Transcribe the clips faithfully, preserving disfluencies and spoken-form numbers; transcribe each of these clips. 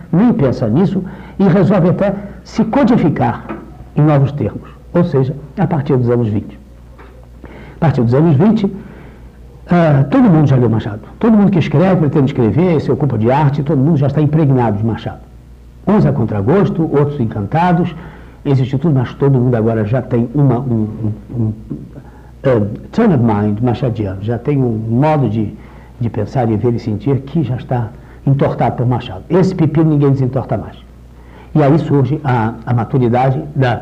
nem pensa nisso e resolve até se codificar em novos termos, ou seja, a partir dos anos vinte. A partir dos anos vinte, uh, todo mundo já leu Machado. Todo mundo que escreve, pretende escrever, se ocupa de arte, todo mundo já está impregnado de Machado. Uns a contragosto, outros encantados, existe tudo, mas todo mundo agora já tem uma, um, um, um uh, turn of mind machadiano, já tem um modo de, de pensar, de ver e sentir que já está entortado por Machado. Esse pepino ninguém desentorta mais. E aí surge a, a maturidade da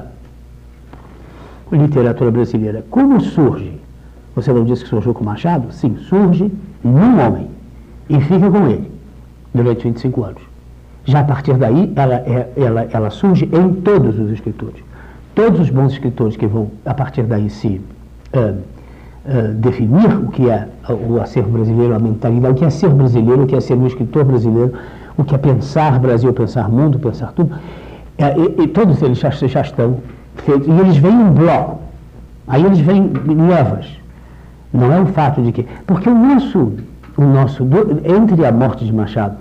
literatura brasileira. Como surge? Você não disse que surgiu com Machado? Sim, surge num homem e fica com ele durante vinte e cinco anos. Já a partir daí, ela, é, ela, ela surge em todos os escritores. Todos os bons escritores que vão, a partir daí, se uh, uh, definir o que é o acervo brasileiro, a mentalidade, o que é ser brasileiro, o que é ser um escritor brasileiro, o que é pensar Brasil, pensar mundo, pensar tudo, é, e, e todos eles já, já estão feitos, e eles vêm em bloco, aí eles vêm em levas. Não é o fato de que... Porque o nosso, o nosso do, entre a morte de Machado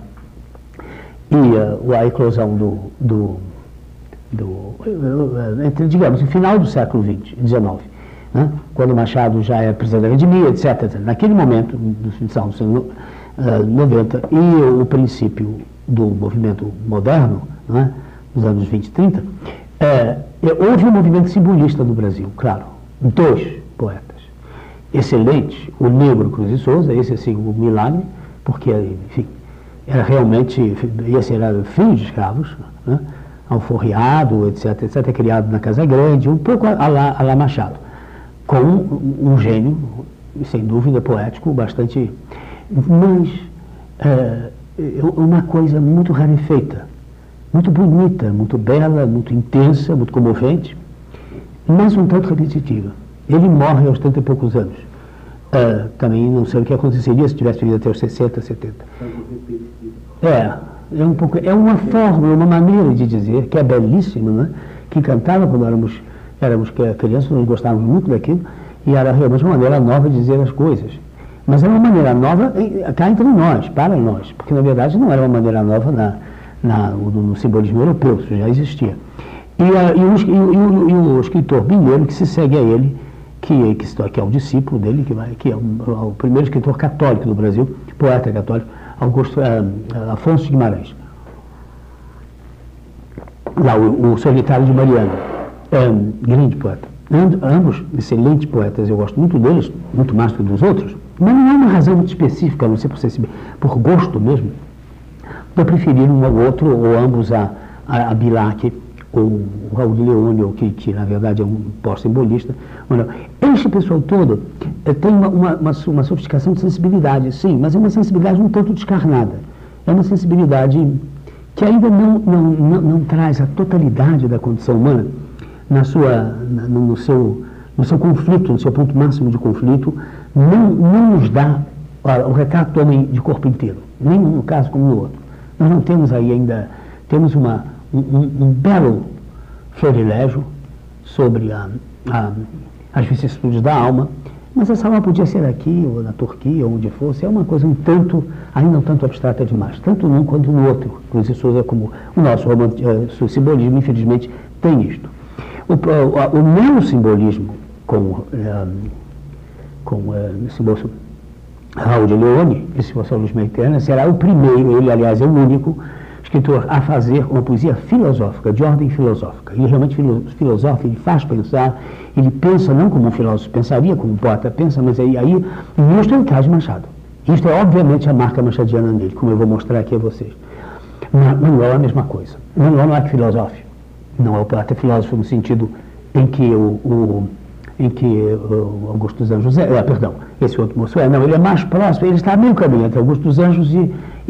e uh, a eclosão do, do, do uh, entre, digamos, no final do século vinte, dezenove, né, quando Machado já é presidente da Academia, etcétera, naquele momento, dos anos noventa, e o princípio do movimento moderno, né, nos anos vinte e trinta, é, houve um movimento simbolista no Brasil, claro, dois poetas excelentes, o negro Cruz de Souza, esse assim, o milagre, porque, enfim, era realmente, esse era filho de escravos, né, alforriado, etc, etc, criado na Casa Grande, um pouco a lá, a lá Machado, com um, um gênio, sem dúvida, poético, bastante, mas é, uma coisa muito rarefeita, muito bonita, muito bela, muito intensa, muito comovente, mas um tanto repetitiva. Ele morre aos trinta e poucos anos. Uh, também não sei o que aconteceria se tivesse vivido até os sessenta, setenta. É, é, um pouco, é uma fórmula, uma maneira de dizer, que é belíssima, né? Que cantava quando éramos, éramos crianças, nós gostávamos muito daquilo, e era realmente uma maneira nova de dizer as coisas. Mas era uma maneira nova cá entre nós, para nós, porque na verdade não era uma maneira nova na, na, no, no simbolismo europeu, isso já existia. E, a, e, o, e, o, e o escritor mineiro que se segue a ele, que, que, que é o discípulo dele, que, vai, que é o, o primeiro escritor católico do Brasil, poeta católico, Augusto, uh, Afonso de Guimarães. Lá, o, o Solitário de Mariana, um, grande poeta. And, ambos excelentes poetas, eu gosto muito deles, muito mais do que dos outros, mas não é uma razão muito específica, não sei por, ser, por gosto mesmo, para preferir um ao outro, ou ambos a, a, a Bilac, ou o Raul de Leone, ou que, que na verdade é um pós-simbolista. Este pessoal todo é, tem uma, uma, uma, uma sofisticação de sensibilidade, sim, mas é uma sensibilidade um tanto descarnada. É uma sensibilidade que ainda não, não, não, não traz a totalidade da condição humana na sua, no, no, seu, no seu conflito, no seu ponto máximo de conflito, não, não nos dá olha, o retrato do homem de corpo inteiro, nem no caso como no outro. Nós não temos aí ainda, temos uma, um, um belo florilégio sobre a, a, as vicissitudes da alma, mas essa alma podia ser aqui, ou na Turquia, ou onde fosse, é uma coisa um tanto, ainda um tanto abstrata demais, tanto num quanto no outro. Cruz de Souza, como o nosso uh, simbolismo, infelizmente, tem isto. O, o, o neossimbolismo, com, uh, com uh, esse moço Raul de Leone, esse moço Luiz Meitena, será o primeiro, ele aliás é o único escritor a fazer uma poesia filosófica, de ordem filosófica. Ele realmente filo, filosofa, ele faz pensar, ele pensa não como um filósofo pensaria, como um poeta pensa, mas aí, aí isto ele traz Machado. Isto é obviamente a marca machadiana nele, como eu vou mostrar aqui a vocês. Manuel é a mesma coisa. Manuel não é que filosofe, não é o poeta filósofo no sentido em que o, o em que o Augusto dos Anjos é, é, perdão, esse outro moço é, não, ele é mais próximo, ele está a meio caminho entre Augusto dos Anjos e, e, e,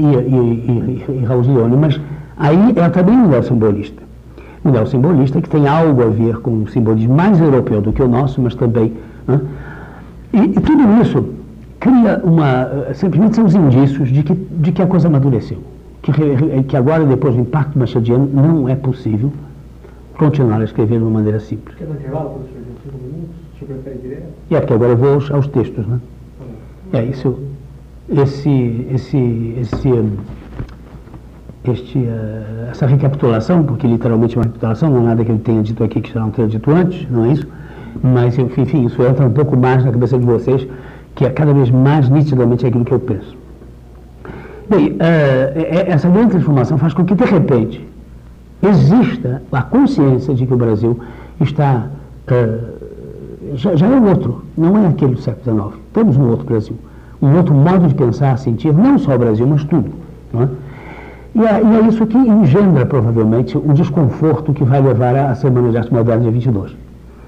e, e Raul de Leone, mas aí é também um neossimbolista. Um neossimbolista que tem algo a ver com um simbolismo mais europeu do que o nosso, mas também... Né? E, e tudo isso cria uma... simplesmente são os indícios de que, de que a coisa amadureceu. Que, que agora, depois do impacto machadiano, não é possível continuar a escrever de uma maneira simples. Quer dar intervalo, professor? cinco minutos? Você prefere direto? É, porque agora eu vou aos, aos textos, né? É, isso, esse, esse, esse, este, uh, essa recapitulação, porque literalmente é uma recapitulação, não é nada que ele tenha dito aqui que já não tenha dito antes, não é isso? Mas, enfim, isso entra um pouco mais na cabeça de vocês, que é cada vez mais nitidamente aquilo que eu penso. Bem, uh, essa grande transformação faz com que, de repente, exista a consciência de que o Brasil está... Uh, já, já é outro, não é aquele do século dezenove. Temos um outro Brasil, um outro modo de pensar, sentir, não só o Brasil, mas tudo. Não é? E, é, e é isso que engendra, provavelmente, o desconforto que vai levar à Semana de Arte Moderna dia vinte e dois.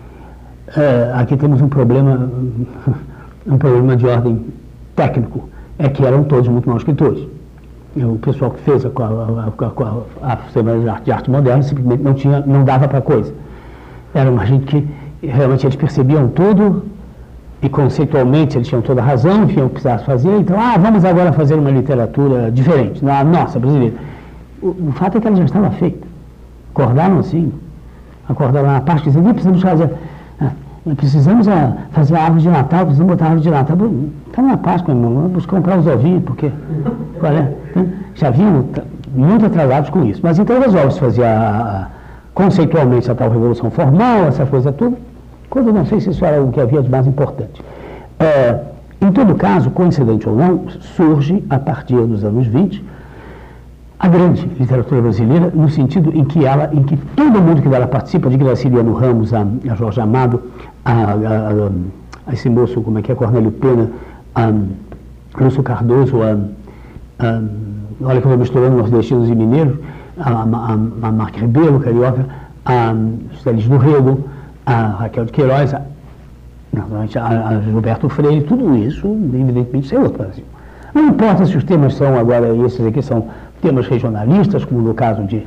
Uh, aqui temos um problema, um problema de ordem técnico, é que eram todos muito maus escritores. O pessoal que fez a, a, a, a Semana de Arte, de Arte Moderna simplesmente não, tinha, não dava para coisa. Era uma gente que realmente eles percebiam tudo e conceitualmente eles tinham toda a razão, enfim, o que precisavam fazer. Então, ah, vamos agora fazer uma literatura diferente, na nossa, brasileira. O, o fato é que ela já estava feita. Acordaram assim, acordaram na parte dizendo, precisamos fazer, ah, precisamos ah, fazer a árvore de Natal, precisamos botar a árvore de Natal. Está na Páscoa, meu irmão, vamos comprar os ovinhos, porque qual é? Já vinham muito atrasados com isso. Mas então resolve-se fazer a, a, conceitualmente a tal revolução formal, essa coisa toda, quando eu não sei se isso era o que havia de mais importante. É, em todo caso, coincidente ou não, surge, a partir dos anos vinte, a grande literatura brasileira, no sentido em que ela, em que todo mundo que dela participa, de Graciliano Ramos a, a Jorge Amado, a, a, a, a esse moço, como é que é, Cornélio Pena, a Lúcio Cardoso, a, a, olha que eu estou misturando nordestinos e mineiros, a, a, a, a Marque Ribeiro, carioca, a Estelis do Rego, a Raquel de Queiroz, a, a, a Gilberto Freire, tudo isso, evidentemente, isso é outro Brasil. Não importa se os temas são, agora, esses aqui são temas regionalistas, como no caso de,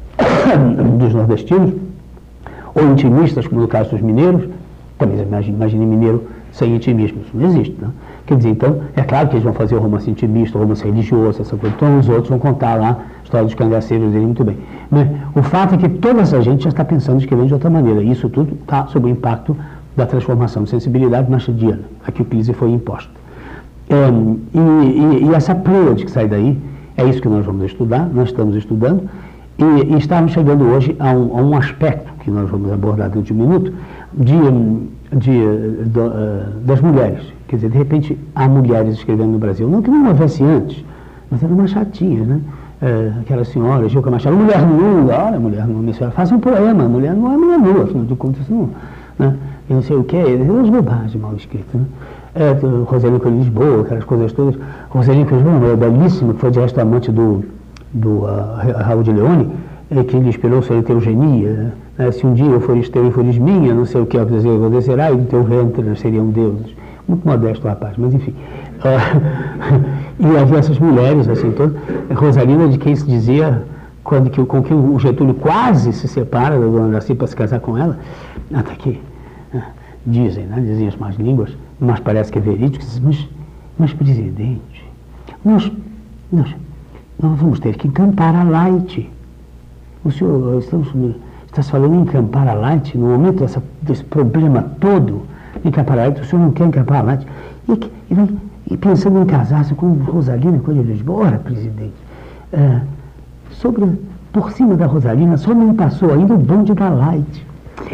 dos nordestinos, ou intimistas, como no caso dos mineiros. Também imagine, imagine mineiro sem intimismo, isso não existe, né? Quer dizer, então, é claro que eles vão fazer o romance intimista, o romance religioso, essa coisa, então os outros vão contar lá a história dos cangaceiros dele muito bem. Mas o fato é que toda essa gente já está pensando escrevendo de outra maneira, e isso tudo está sob o impacto da transformação de sensibilidade machadiana, a que o crise foi imposta. É, e, e, e essa pleiade que sai daí, é isso que nós vamos estudar, nós estamos estudando, e, e estamos chegando hoje a um, a um aspecto que nós vamos abordar dentro de um minuto, de, de, de, uh, das mulheres. Quer dizer, de repente, há mulheres escrevendo no Brasil, não que não houvesse antes, mas eram umas chatinhas, né? Uh, aquela senhora, Gilca Machado, mulher nua, olha, mulher nua, minha senhora, faça um poema, mulher nua é mulher nua, afinal de contas, não, né? Eu não sei o que, umas bobagens mal escritas, né? É, Roselino Coelho de Lisboa, aquelas coisas todas. Roselino Coelho de Lisboa é belíssima, que foi de resto amante do, do uh, Raul de Leone, é, que lhe inspirou sobre a eugenia. Né? Se um dia eu for teu e fores minha, não sei o que acontecerá, e do teu ventre seriam deuses. Muito modesto o rapaz, mas enfim. Uh, e havia essas mulheres, assim, todas. Rosalina, de quem se dizia, quando, que, com quem o Getúlio quase se separa da dona Darcy para se casar com ela, até aqui. Uh, dizem, né? Dizem as más línguas, mas parece que é verídico, mas, mas presidente, nós, nós, nós vamos ter que encampar a Light. O senhor, estamos, está se falando em encampar a Light, no momento dessa, desse problema todo, encampar a Light, o senhor não quer encampar a Light, e, e, e pensando em casar-se com Rosalina Coelho de Lisboa, ora, presidente, é, sobre, por cima da Rosalina, só não passou ainda o bonde da Light.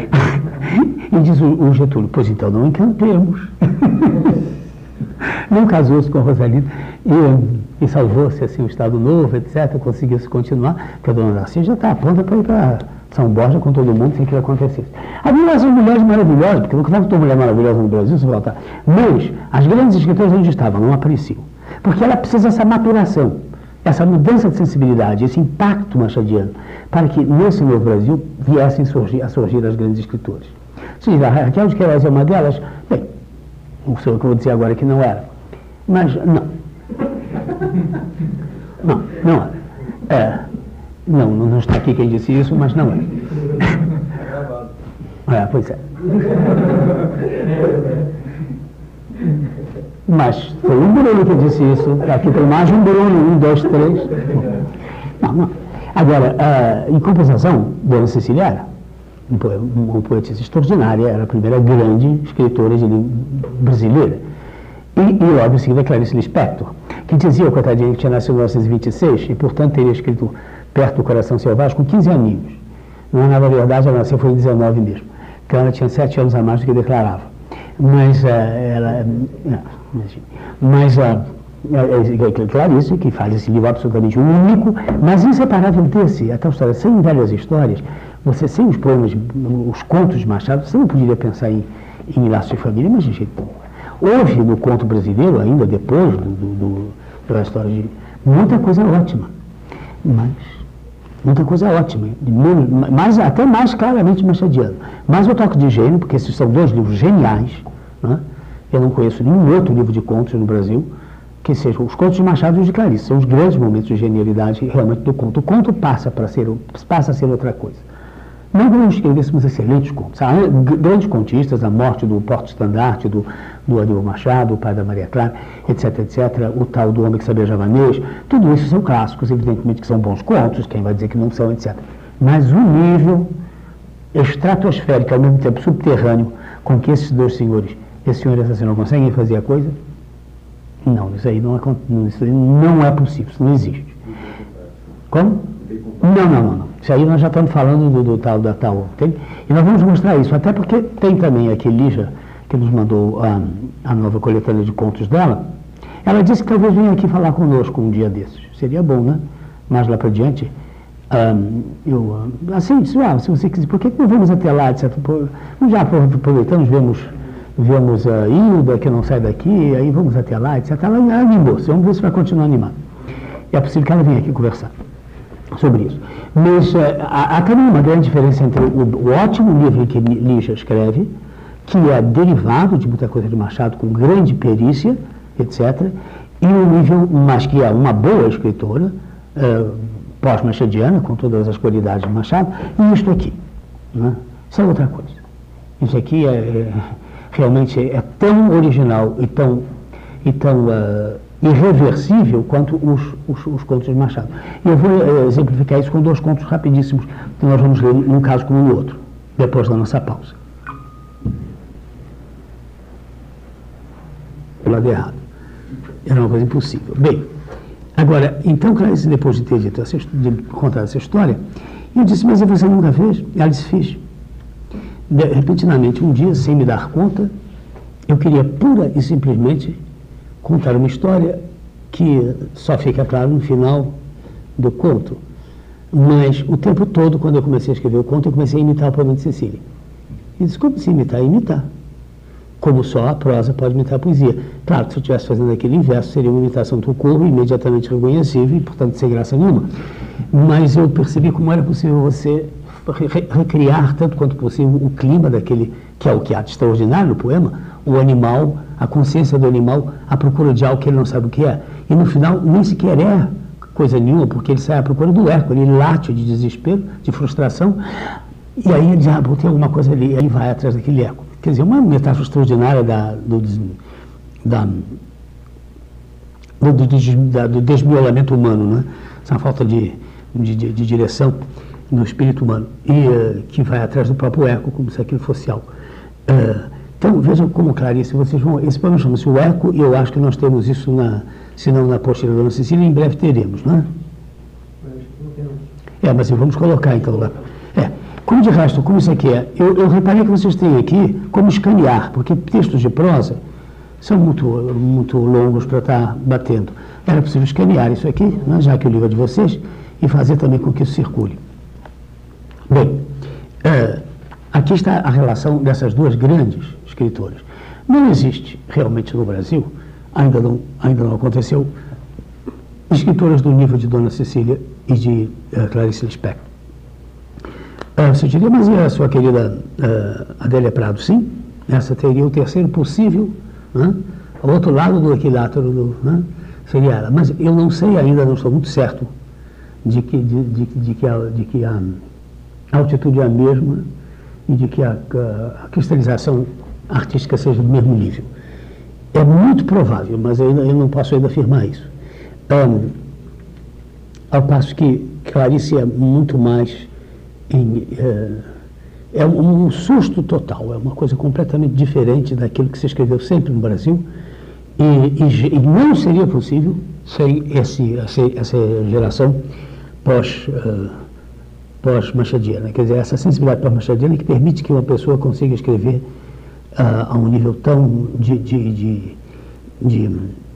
E diz o, o Getúlio, pois então não encantemos. Não casou-se com a Rosalina e, e salvou-se assim o Estado Novo, etcétera. Conseguiu-se continuar, porque a dona Darcy já está pronta para ir para São Borja com todo mundo sem que acontecesse. Havia essas mulheres maravilhosas, porque não estava toda mulher maravilhosa no Brasil, se voltar. Mas as grandes escritoras onde estavam, não apareciam. Porque ela precisa dessa maturação, essa mudança de sensibilidade, esse impacto machadiano, para que nesse novo Brasil viessem surgir, a surgir as grandes escritoras. Se diz, a Raquel de Queiroz é uma delas, bem, não sei o que eu vou dizer agora que não era, mas não. Não, não era. É, não, não está aqui quem disse isso, mas não é. É, pois é. Mas foi um Bruno que disse isso, aqui tem mais um Bruno, um, dois, três. Não, não. Agora, uh, em compensação, Dona Cecília era uma poetisa extraordinária, era a primeira grande escritora de língua brasileira. E, e logo em seguida Clarice Lispector, que dizia, coitadinha, que tinha nascido em mil novecentos e vinte e seis e, portanto, teria escrito Perto do Coração Selvagem com quinze aninhos. Não, na verdade, ela nasceu foi em dezenove mesmo, porque ela tinha sete anos a mais do que declarava. Mas uh, ela... Não, mas a uh, Clarice, que faz esse livro absolutamente único, mas inseparável desse, a tal história, sem velhas histórias, você, sem os poemas, os contos de Machado, você não poderia pensar em, em Laços de Família, mas de jeito nenhum. Houve no conto brasileiro, ainda depois do, do, do, da história de... muita coisa ótima, mas... muita coisa ótima, mais, até mais claramente machadiano. Mas o toque de gênio, porque esses são dois livros geniais, né? Eu não conheço nenhum outro livro de contos no Brasil que sejam os contos de Machado e os de Clarice. São os grandes momentos de genialidade realmente do conto. O conto passa, para ser, passa a ser outra coisa. Não que não escrevêssemos excelentes contos. Há grandes contistas, a morte do porto-estandarte, do, do Aníbal Machado, o pai da Maria Clara, etc, etcétera, o tal do Homem que Sabia Javanês, tudo isso são clássicos, evidentemente que são bons contos, quem vai dizer que não são, etcétera. Mas o nível estratosférico, ao mesmo tempo subterrâneo, com que esses dois senhores, esse senhor e essa senhora conseguem fazer a coisa, não, isso aí não é, isso aí não é possível, isso não existe. Como? Não, não, não, não. Isso aí nós já estamos falando do, do tal da tal. Tem, e nós vamos mostrar isso, até porque tem também aqui Lígia, que nos mandou a, a nova coletânea de contos dela. Ela disse que talvez venha aqui falar conosco um dia desses. Seria bom, né? Mais lá para diante. Um, eu, assim, disse, ah, se você quiser, por que, que não vamos até lá, etcétera. Já aproveitamos, vemos, vemos a Hilda, que não sai daqui, aí vamos até lá, etcétera. Ela animou-se, vamos ver se vai continuar animada. E é possível que ela venha aqui conversar sobre isso. Mas uh, há, há também uma grande diferença entre o, o ótimo livro que Lígia escreve, que é derivado de muita coisa de Machado, com grande perícia, etcétera, e o nível, mas que é uma boa escritora, uh, pós-machadiana, com todas as qualidades de Machado, e isto aqui. Né? Isso é outra coisa. Isso aqui é, é realmente é tão original e tão, e tão uh, irreversível quanto os, os, os contos de Machado. E eu vou uh, exemplificar isso com dois contos rapidíssimos, que nós vamos ler num caso como no outro, depois da nossa pausa. Pelo lado errado. Era uma coisa impossível. Bem, agora, então, Clarice, depois de ter dito essa, de contar essa história, eu disse, mas você nunca fez? Ela disse, fiz. De, repentinamente, um dia, sem me dar conta, eu queria pura e simplesmente contar uma história que só fica claro no final do conto. Mas o tempo todo, quando eu comecei a escrever o conto, eu comecei a imitar o poema de Cecília. E disse, como se imitar? Imitar. Como só a prosa pode imitar a poesia. Claro que se eu estivesse fazendo aquele inverso, seria uma imitação do corpo, imediatamente reconhecível e, portanto, sem graça nenhuma. Mas eu percebi como era possível você recriar, tanto quanto possível, o clima daquele, que é o que há de extraordinário no poema, o animal, a consciência do animal, à procura de algo que ele não sabe o que é. E, no final, nem sequer é coisa nenhuma, porque ele sai à procura do eco, ele late de desespero, de frustração, e aí ele diz, ah, tem alguma coisa ali, e aí vai atrás daquele eco. Quer dizer, uma metáfora extraordinária da, do, da, do, do, da, do desmiolamento humano, né? Essa falta de, de, de, de direção do espírito humano, e uh, que vai atrás do próprio eco, como se aquilo fosse algo. Uh, então, vejam como, Clarice, vocês vão... Esse poema chama-se O Eco, e eu acho que nós temos isso, na, se não na apostila da Dona Cecília, em breve teremos, não é? É, mas vamos colocar, então, lá. É. Como de resto, como isso aqui é, eu, eu reparei que vocês têm aqui como escanear, porque textos de prosa são muito, muito longos para estar batendo. Era possível escanear isso aqui, né, já que o livro é de vocês, e fazer também com que isso circule. Bem, é, aqui está a relação dessas duas grandes escritoras. Não existe realmente no Brasil, ainda não, ainda não aconteceu, escritoras do nível de Dona Cecília e de uh, Clarice Lispector. Uh, você diria, mas e a sua querida uh, Adélia Prado? Sim, essa teria o terceiro possível, né? Ao outro lado do equilátero, do, né? Seria ela. Mas eu não sei ainda, não estou muito certo de que, de, de, de que, a, de que a, a altitude é a mesma e de que a, a, a cristalização artística seja do mesmo nível. É muito provável, mas eu, eu não posso ainda afirmar isso. Um, ao passo que Clarice é muito mais... Em, é, é um, um susto total, é uma coisa completamente diferente daquilo que se escreveu sempre no Brasil E, e, e não seria possível sem esse, essa, essa geração pós, uh, pós-machadiana. Quer dizer, essa sensibilidade pós-machadiana que permite que uma pessoa consiga escrever uh, a um nível tão de, de, de, de,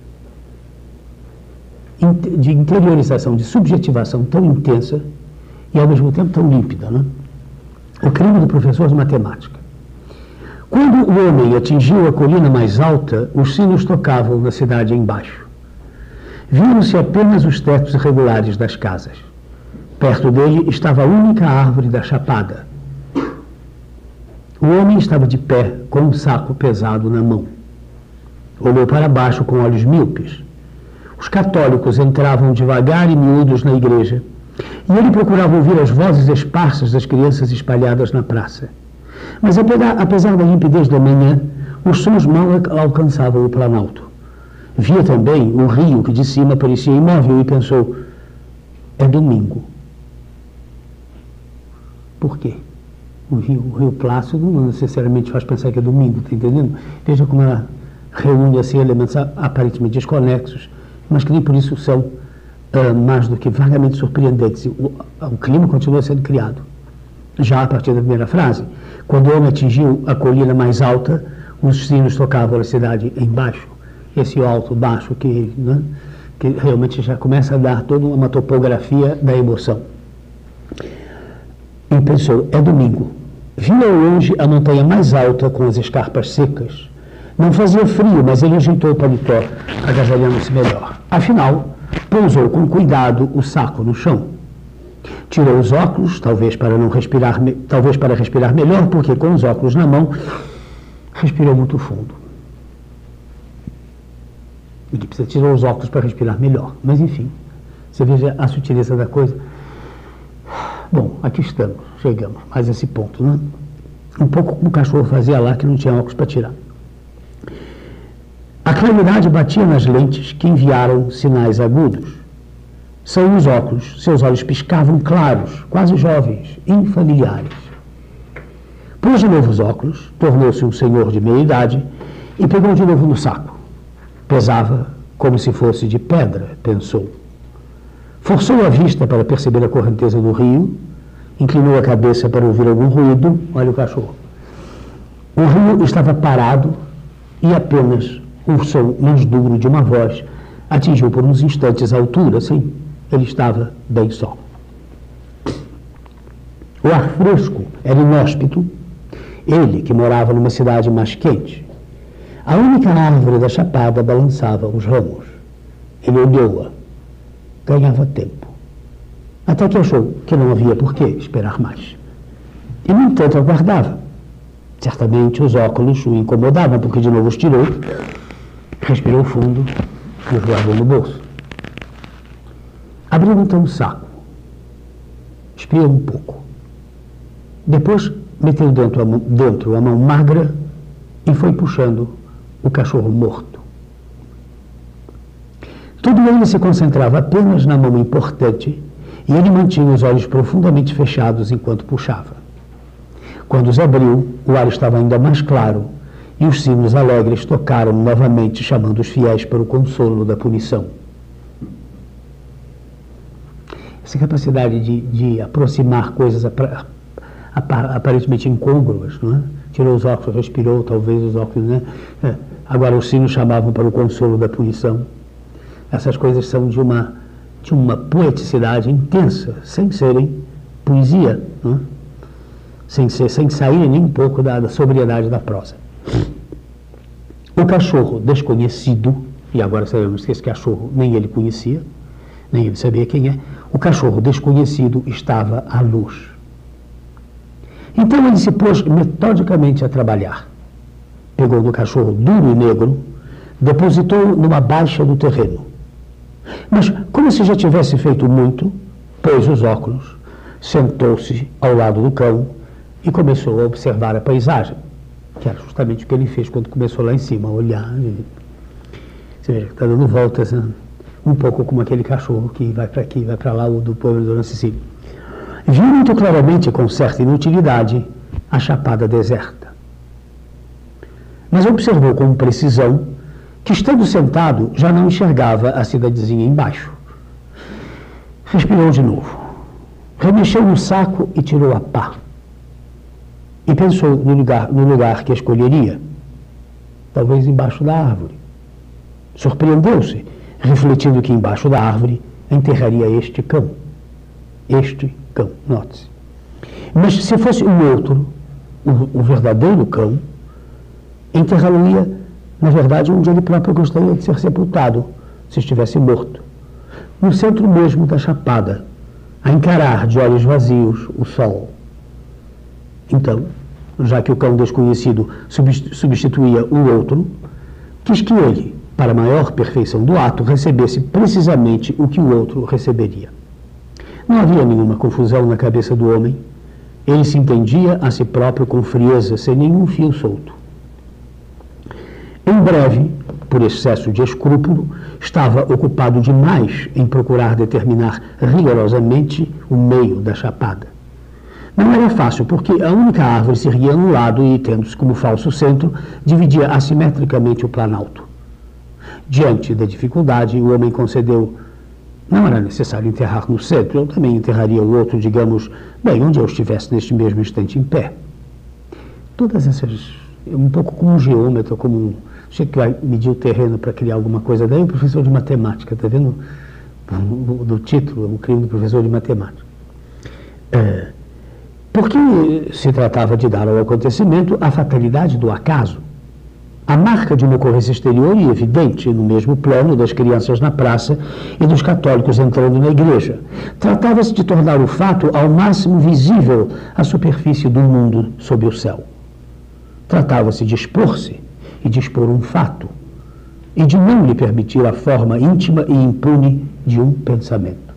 de interiorização, de subjetivação tão intensa e ao mesmo tempo tão límpida, né? O crime do professor de matemática. Quando o homem atingiu a colina mais alta, os sinos tocavam na cidade embaixo. Viam-se apenas os tetos irregulares das casas. Perto dele estava a única árvore da chapada. O homem estava de pé, com um saco pesado na mão. Olhou para baixo com olhos míopes. Os católicos entravam devagar e miúdos na igreja, e ele procurava ouvir as vozes esparsas das crianças espalhadas na praça. Mas apesar da limpidez da manhã, os sons mal alcançavam o planalto. Via também o rio que de cima parecia imóvel e pensou, é domingo. Por quê? O rio, o rio Plácido não necessariamente faz pensar que é domingo, está entendendo? Veja como ela reúne assim elementos aparentemente desconexos, mas que nem por isso são uh, mais do que vagamente surpreendentes. O, o clima continua sendo criado. Já a partir da primeira frase, quando o homem atingiu a colina mais alta, os sinos tocavam a cidade embaixo. Esse alto, baixo, que, né, que realmente já começa a dar toda uma topografia da emoção. E pensou, é domingo. Viu ao longe a montanha mais alta com as escarpas secas. Não fazia frio, mas ele ajeitou o paletó, agasalhando-se melhor. Afinal, pousou com cuidado o saco no chão. Tirou os óculos, talvez para não respirar, talvez para respirar melhor, porque com os óculos na mão, respirou muito fundo. Ele precisa tirar os óculos para respirar melhor. Mas, enfim, você veja a sutileza da coisa. Bom, aqui estamos, chegamos mais a esse ponto, né? Um pouco como o cachorro fazia lá, que não tinha óculos para tirar. A claridade batia nas lentes que enviaram sinais agudos. São os óculos, seus olhos piscavam claros, quase jovens, infamiliares. Pôs de novo os óculos, tornou-se um senhor de meia idade e pegou de novo no saco. Pesava como se fosse de pedra, pensou. Forçou a vista para perceber a correnteza do rio, inclinou a cabeça para ouvir algum ruído. Olha o cachorro. O rio estava parado e apenas o som mais duro de uma voz atingiu por uns instantes a altura, sim. Ele estava bem só. O ar fresco era inóspito, ele que morava numa cidade mais quente. A única árvore da chapada balançava os ramos. Ele olhou-a. Ganhava tempo. Até que achou que não havia por que esperar mais. E, no entanto, aguardava. Certamente os óculos o incomodavam, porque de novo os tirou, respirou fundo e os guardou no bolso. Abriu então o saco, espiou um pouco. Depois meteu dentro a, mão, dentro a mão magra e foi puxando o cachorro morto. Tudo ele se concentrava apenas na mão importante e ele mantinha os olhos profundamente fechados enquanto puxava. Quando os abriu, o ar estava ainda mais claro e os sinos alegres tocaram novamente, chamando os fiéis para o consolo da punição. Essa capacidade de, de aproximar coisas apar, apar, aparentemente incôngruas, não é? Tirou os óculos, respirou, talvez os óculos, né? É. Agora os sinos chamavam para o consolo da punição. Essas coisas são de uma, de uma poeticidade intensa, sem serem poesia, não é? sem, ser, sem sair nem um pouco da, da sobriedade da prosa. O cachorro desconhecido, e agora sabemos que esse cachorro nem ele conhecia, nem ele sabia quem é, o cachorro desconhecido estava à luz. Então ele se pôs metodicamente a trabalhar. Pegou no cachorro duro e negro, depositou numa baixa do terreno. Mas, como se já tivesse feito muito, pôs os óculos, sentou-se ao lado do cão e começou a observar a paisagem, que era justamente o que ele fez quando começou lá em cima, a olhar. E, você veja, está dando voltas, né? Um pouco como aquele cachorro que vai para aqui, vai para lá, o do povo de Dona Cecília. Viu muito claramente, com certa inutilidade, a chapada deserta. Mas observou com precisão que, estando sentado, já não enxergava a cidadezinha embaixo. Respirou de novo, remexeu no saco e tirou a pá. E pensou no lugar, no lugar que escolheria, talvez embaixo da árvore. Surpreendeu-se, refletindo que embaixo da árvore enterraria este cão. Este cão, note-se. Mas se fosse um outro, o, o verdadeiro cão, enterrá-lo-ia, na verdade, onde ele próprio gostaria de ser sepultado, se estivesse morto, no centro mesmo da chapada, a encarar de olhos vazios o sol. Então, já que o cão desconhecido substituía o outro, quis que ele, para maior perfeição do ato, recebesse precisamente o que o outro receberia. Não havia nenhuma confusão na cabeça do homem. Ele se entendia a si próprio com frieza, sem nenhum fio solto. Em breve, por excesso de escrúpulo, estava ocupado demais em procurar determinar rigorosamente o meio da chapada. Não era fácil, porque a única árvore se erguia no lado e, tendo-se como falso centro, dividia assimetricamente o planalto. Diante da dificuldade, o homem concedeu: não era necessário enterrar no centro, eu também enterraria o outro, digamos, bem, onde eu estivesse neste mesmo instante em pé. Todas essas, um pouco como um geômetra, como um gente que vai medir o terreno para criar alguma coisa, daí o professor de matemática, está vendo do título, o crime do professor de matemática. É, porque se tratava de dar ao acontecimento a fatalidade do acaso. A marca de uma ocorrência exterior e evidente no mesmo plano das crianças na praça e dos católicos entrando na igreja. Tratava-se de tornar o fato ao máximo visível à superfície do mundo sob o céu. Tratava-se de expor-se e de expor um fato, e de não lhe permitir a forma íntima e impune de um pensamento.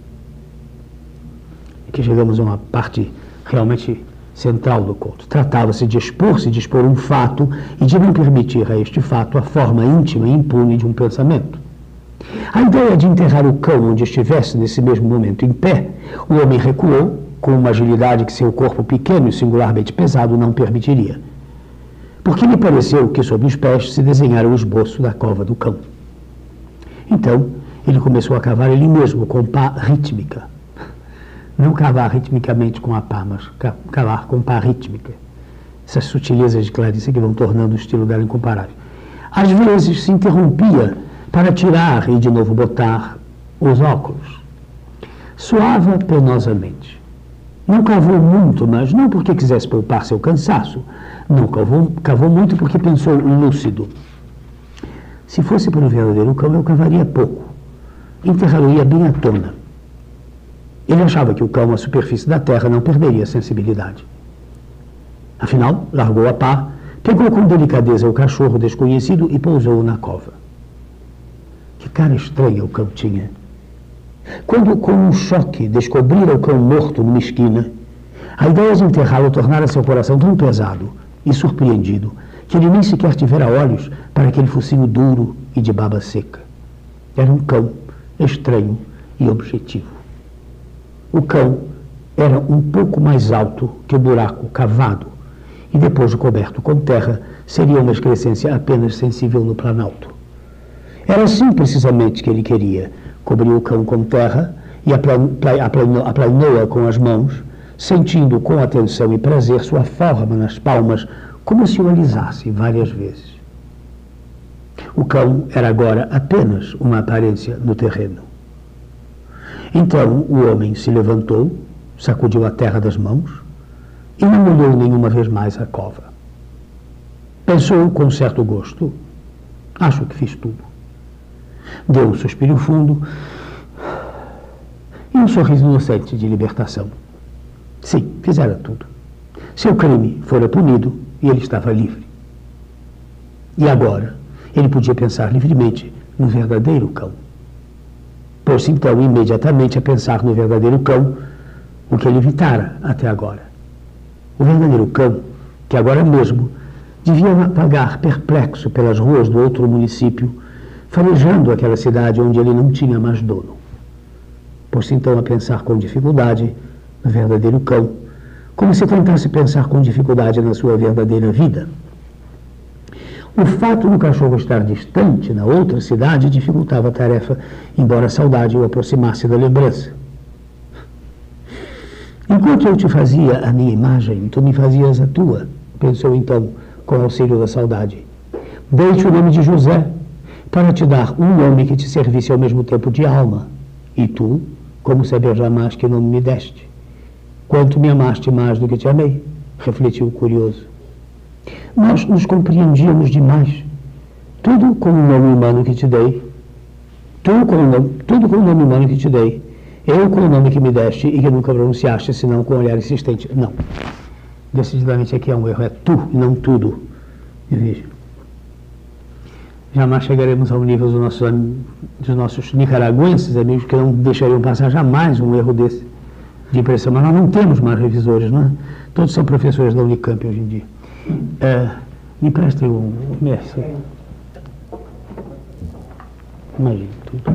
Aqui chegamos a uma parte realmente central do conto. Tratava-se de expor-se, de expor um fato e de não permitir a este fato a forma íntima e impune de um pensamento. A ideia de enterrar o cão onde estivesse nesse mesmo momento em pé, o homem recuou com uma agilidade que seu corpo pequeno e singularmente pesado não permitiria, porque lhe pareceu que sob os pés se desenhara o esboço da cova do cão. Então, ele começou a cavar ele mesmo com pá rítmica. Não cavar ritmicamente com a pá, mas cavar com pá rítmica. Essas sutilezas de Clarice que vão tornando o estilo dela incomparável. Às vezes se interrompia para tirar e de novo botar os óculos. Suava penosamente. Não cavou muito, mas não porque quisesse poupar seu cansaço. Não cavou, cavou muito porque pensou lúcido. Se fosse para o verdadeiro cão, eu cavaria pouco. Enterraria bem à tona. Ele achava que o cão à superfície da terra não perderia a sensibilidade. Afinal, largou a pá, pegou com delicadeza o cachorro desconhecido e pousou-o na cova. Que cara estranha o cão tinha. Quando, com um choque, descobrira o cão morto numa esquina, a ideia de enterrá-lo tornara seu coração tão pesado e surpreendido que ele nem sequer tivera olhos para aquele focinho duro e de baba seca. Era um cão estranho e objetivo. O cão era um pouco mais alto que o buraco cavado e, depois de coberto com terra, seria uma excrescência apenas sensível no planalto. Era assim precisamente que ele queria. Cobriu o cão com terra e aplainou-a com as mãos, sentindo com atenção e prazer sua forma nas palmas, como se o alisasse várias vezes. O cão era agora apenas uma aparência no terreno. Então o homem se levantou, sacudiu a terra das mãos e não olhou nenhuma vez mais a cova. Pensou com certo gosto: acho que fiz tudo. Deu um suspiro fundo e um sorriso inocente de libertação. Sim, fizera tudo. Seu crime fora punido e ele estava livre. E agora ele podia pensar livremente no verdadeiro cão. Pôs-se então imediatamente a pensar no verdadeiro cão, o que ele evitara até agora. O verdadeiro cão, que agora mesmo devia vagar perplexo pelas ruas do outro município, farejando aquela cidade onde ele não tinha mais dono. Pôs-se então a pensar com dificuldade no verdadeiro cão, como se tentasse pensar com dificuldade na sua verdadeira vida. O fato do cachorro estar distante, na outra cidade, dificultava a tarefa, embora a saudade o aproximasse da lembrança. Enquanto eu te fazia a minha imagem, tu me fazias a tua, pensou então, com auxílio da saudade. Dei-te o nome de José, para te dar um nome que te servisse ao mesmo tempo de alma. E tu, como saber jamais que nome me deste? Quanto me amaste mais do que te amei? Refletiu o curioso. Nós nos compreendíamos demais. Tudo com o nome humano que te dei. Tu com o nome, tudo com o nome humano que te dei. Eu com o nome que me deste e que nunca pronunciaste, senão com um olhar insistente. Não. Decididamente aqui é um erro. É tu, não tudo. E veja. Jamais chegaremos ao nível dos nossos, dos nossos nicaragüenses, amigos, que não deixariam passar jamais um erro desse de impressão. Mas nós não temos mais revisores, não é? Todos são professores da Unicamp hoje em dia. É, me emprestem o mestre. Imagina tudo.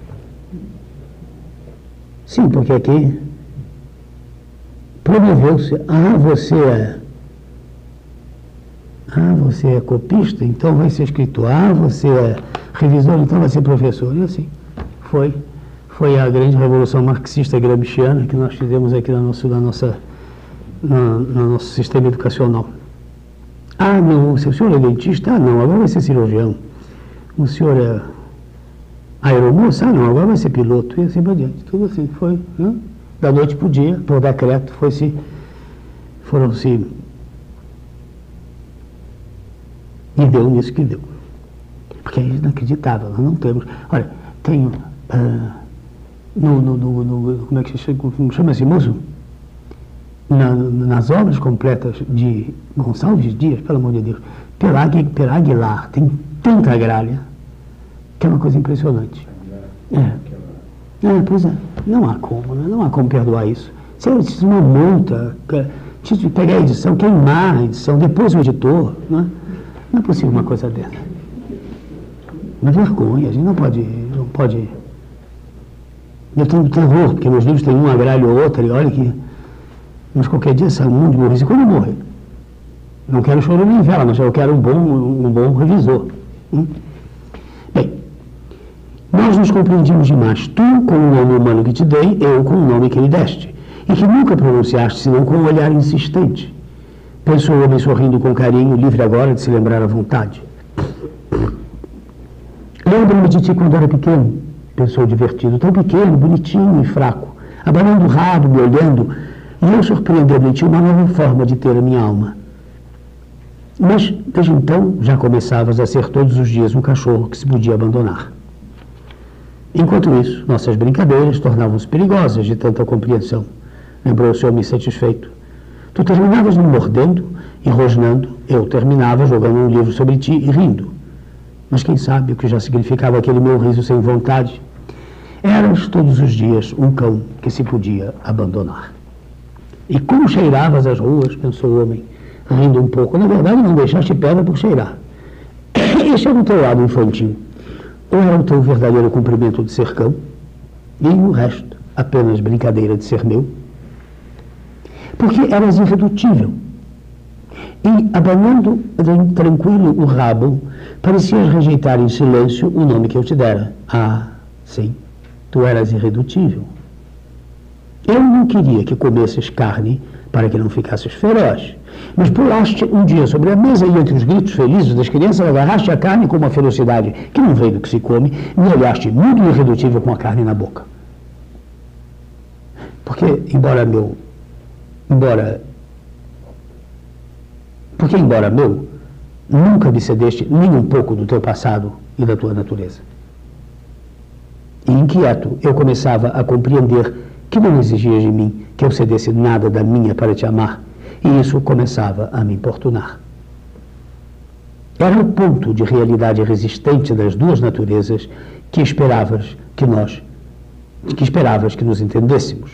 Sim, porque aqui promoveu-se. Ah, você é. Ah, você é copista, então vai ser escritor. Ah, você é revisor, então vai ser professor. E assim foi. Foi a grande revolução marxista gramsciana que nós fizemos aqui no nosso, na nossa, no, no nosso sistema educacional. Ah, não, se o senhor é dentista, ah, não, agora vai ser cirurgião. O senhor é aeromoça, ah, não, agora vai ser piloto. E assim por diante. Tudo assim, foi, né? Da noite para o dia, por decreto, foi-se, foram-se, e deu nisso que deu. Porque é inacreditável, nós não temos. Olha, tenho, ah, no, no, no, no, como é que se chama, como chama esse moço? Na, nas obras completas de Gonçalves Dias, pelo amor de Deus, Pelag, Pelaguilar, tem tanta gralha, que é uma coisa impressionante. É, é pois é, não há como, né? Não há como perdoar isso. Se eu preciso uma multa, preciso pegar a edição, queimar a edição, depois o editor, né? Não é possível uma coisa dessa. Uma vergonha, a gente não pode, não pode. Eu tenho terror, porque meus livros têm um agralho ou outro, e olha que. Mas qualquer dia sai um mundo de morrer. E quando eu morrer? Não quero choro nem vela, mas eu quero um bom, um bom revisor. Hum? Bem, nós nos compreendimos demais. Tu com o nome humano que te dei, eu com o nome que lhe deste. E que nunca pronunciaste, senão com um olhar insistente. Pensou o homem sorrindo com carinho, livre agora de se lembrar à vontade. Lembro-me de ti quando era pequeno, pensou divertido, tão pequeno, bonitinho e fraco, abanando o rabo, me olhando, e eu surpreendendo em ti uma nova forma de ter a minha alma. Mas, desde então, já começavas a ser todos os dias um cachorro que se podia abandonar. Enquanto isso, nossas brincadeiras tornavam-se perigosas de tanta compreensão, lembrou-se o homem satisfeito. Tu terminavas me mordendo e rosnando, eu terminava jogando um livro sobre ti e rindo. Mas quem sabe o que já significava aquele meu riso sem vontade? Eras todos os dias um cão que se podia abandonar. E como cheiravas as ruas, pensou o homem, rindo um pouco. Na verdade, não deixaste pedra por cheirar. Esse era o teu lado infantil. Ou era o teu verdadeiro cumprimento de ser cão, e o resto, apenas brincadeira de ser meu? Porque eras irredutível. E, abanando tranquilo o rabo, parecias rejeitar em silêncio o nome que eu te dera. Ah, sim, tu eras irredutível. Eu não queria que comesses carne para que não ficasses feroz, mas pulaste um dia sobre a mesa e entre os gritos felizes das crianças agarraste a carne com uma ferocidade que não veio do que se come, me olhaste mudo e irredutível com a carne na boca. Porque, embora meu, embora, porque embora meu, nunca me cedeste nem um pouco do teu passado e da tua natureza. E inquieto, eu começava a compreender que não exigias de mim que eu cedesse nada da minha para te amar, e isso começava a me importunar. Era o ponto de realidade resistente das duas naturezas que esperavas que nós, que esperavas que nos entendêssemos.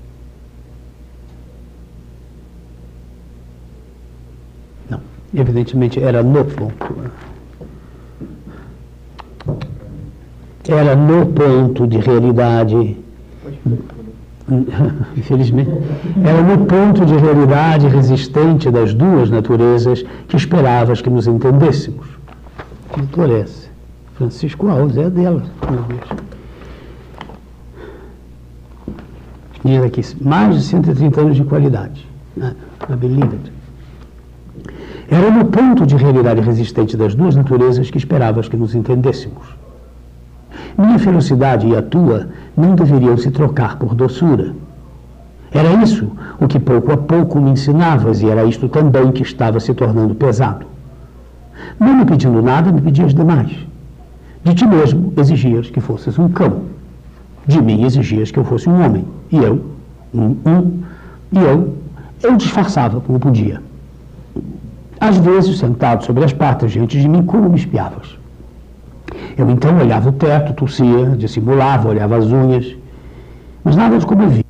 Não, evidentemente era no ponto. Era no ponto de realidade. Infelizmente, era no ponto de realidade resistente das duas naturezas que esperavas que nos entendêssemos. Doutor S. Francisco Alves, é dela, meu Deus. Diz aqui, mais de cento e trinta anos de qualidade. Né? A Believer. Era no ponto de realidade resistente das duas naturezas que esperavas que nos entendêssemos. Minha ferocidade e a tua não deveriam se trocar por doçura. Era isso o que pouco a pouco me ensinavas, e era isto também que estava se tornando pesado. Não me pedindo nada, me pedias demais. De ti mesmo exigias que fosses um cão. De mim exigias que eu fosse um homem. E eu, um, um, e eu, eu disfarçava como podia. Às vezes, sentado sobre as patas diante de mim, como me espiavas. Eu então olhava o teto, tossia, dissimulava, olhava as unhas, mas nada de comovia.